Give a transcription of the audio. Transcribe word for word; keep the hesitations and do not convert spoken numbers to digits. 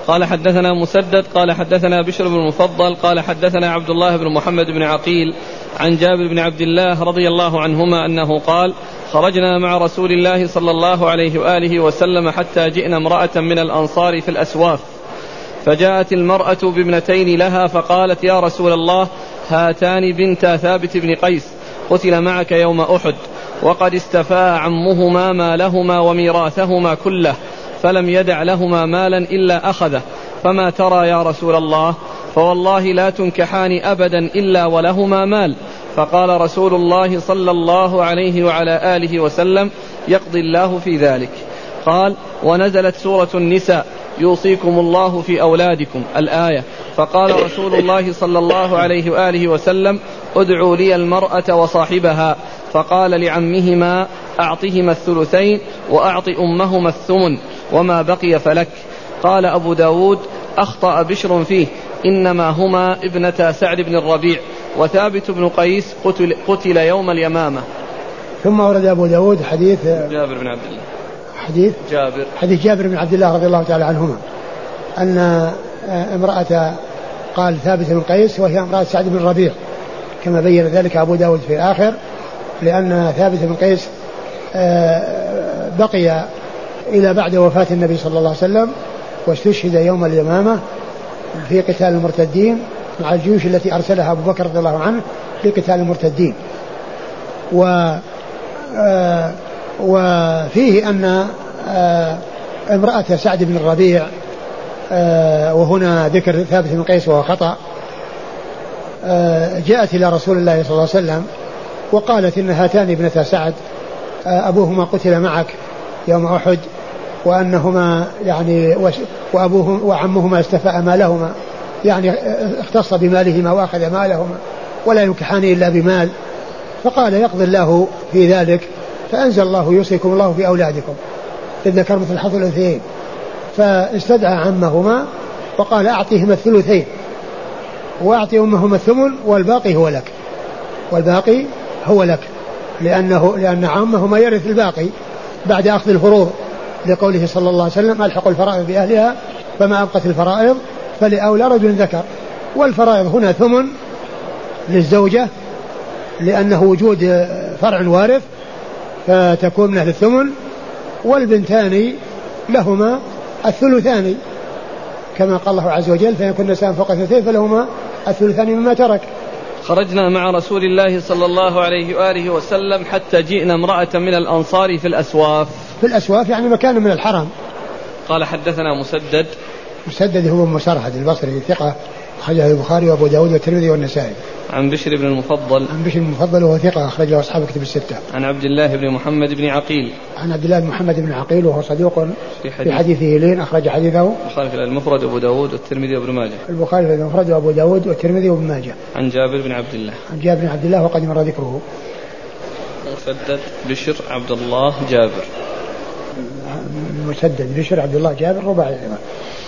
قال حدثنا مسدد قال حدثنا بشر بن المفضل قال حدثنا عبد الله بن محمد بن عقيل عن جابر بن عبد الله رضي الله عنهما أنه قال خرجنا مع رسول الله صلى الله عليه وآله وسلم حتى جئنا امرأة من الأنصار في الأسواف، فجاءت المرأة بابنتين لها فقالت يا رسول الله هاتان بنتا ثابت بن قيس قتل معك يوم أحد، وقد استفاء عمهما مالهما وميراثهما كله، فلم يدع لهما مالا إلا أخذه، فما ترى يا رسول الله؟ فوالله لا تنكحان أبدا إلا ولهما مال. فقال رسول الله صلى الله عليه وعلى آله وسلم يقضي الله في ذلك. قال ونزلت سورة النساء يوصيكم الله في أولادكم الآية، فقال رسول الله صلى الله عليه وآله وسلم ادعوا لي المرأة وصاحبها، فقال لعمهما أعطهما الثلثين وأعط أمهما الثمن وما بقي فلك. قال أبو داود أخطأ بشر فيه، إنما هما ابنتا سعد بن الربيع، وثابت بن قيس قتل, قتل يوم اليمامة. ثم ورد أبو داود حديث جابر بن عبد الله حديث جابر حديث جابر بن عبد الله رضي الله تعالى عنهما أن امرأة قال ثابت بن قيس وهي امرأة سعد بن الربيع، كما بين ذلك أبو داود في الآخر، لأن ثابت بن قيس بقي إلى بعد وفاة النبي صلى الله عليه وسلم، واستشهد يوم اليمامة في قتال المرتدين مع الجيوش التي أرسلها أبو بكر رضي الله عنه لقتال المرتدين. و وفيه أن امرأة سعد بن الربيع، وهنا ذكر ثابت بن قيس وهو خطأ، جاءت إلى رسول الله صلى الله عليه وسلم وقالت إن هاتان ابنتا سعد أبوهما قتل معك يوم أحد، وأنهما يعني وأبوهم وعمهما استفاء مالهما، يعني اختص بمالهما وأخذ مالهما ولا ينكحان إلا بمال، فقال يقضي الله في ذلك، فأنزل الله يوصيكم الله في أولادكم للذكر مثل حظ الأنثيين، فاستدعى عمهما وقال أعطيهما الثلثين وأعطي أمهما الثمن والباقي هو لك، والباقي هو لك، لأنه لأن عمهما يرث الباقي بعد أخذ الفروض، لقوله صلى الله عليه وسلم ألحقوا الفرائض بأهلها فما أبقت الفرائض فلأولى رجل ذكر. والفرائض هنا ثمن للزوجة لأنه وجود فرع وارث فتكون من أهل الثمن، والبنتان لهما الثلثان كما قال الله عز وجل فإن كن نساء فوق اثنتين فلهما الثلثان مما ترك. خرجنا مع رسول الله صلى الله عليه وآله وسلم حتى جئنا امرأة من الأنصار في الأسواف. في الأسواف يعني مكان من الحرم. قال حدثنا مسدد مسدد هو مسرهد البصري ثقة أخرجه البخاري وأبو داود والترمذي والنسائي. عن بشر بن المفضل عن بشر بن المفضل وهو ثقة أخرجه أصحاب كتب الستة. عن عبد الله بن محمد بن عقيل عن عبد الله بن محمد بن عقيل وهو صدوق في, حديث في حديثه لين أخرج حديثه البخاري في المفرد وأبو داود والترمذي وابن ماجه. البخاري في المفرد وأبو داود والترمذي وابن ماجه. عن جابر بن عبد الله عن جابر بن عبد الله وقد مر ذكره. مسدد بشر عبد الله جابر مسدد بشر عبد الله جابر رباعي.